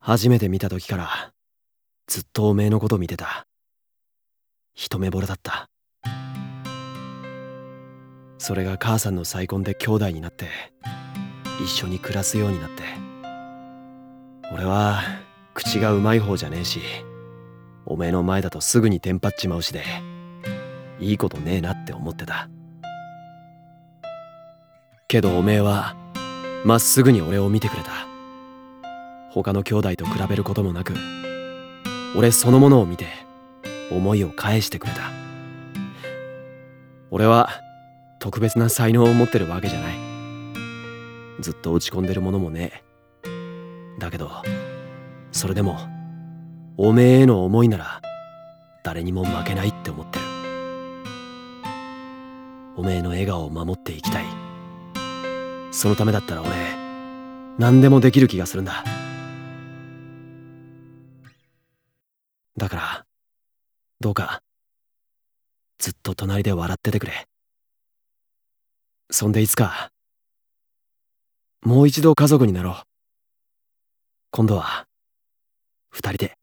初めて見た時からずっとおめえのこと見てた。一目惚れだった。それが母さんの再婚で兄弟になって一緒に暮らすようになって、俺は口がうまい方じゃねえし、おめえの前だとすぐにテンパっちまうしで、いいことねえなって思ってた。けどおめえはまっすぐに俺を見てくれた。他の兄弟と比べることもなく、俺そのものを見て思いを返してくれた。俺は特別な才能を持ってるわけじゃない。ずっと落ち込んでるものもねえ。だけどそれでもおめえへの思いなら誰にも負けないって思ってる。おめえの笑顔を守っていきたい。そのためだったら俺何でもできる気がするんだ。だからどうかずっと隣で笑っててくれ。そんでいつかもう一度家族になろう。今度は二人で。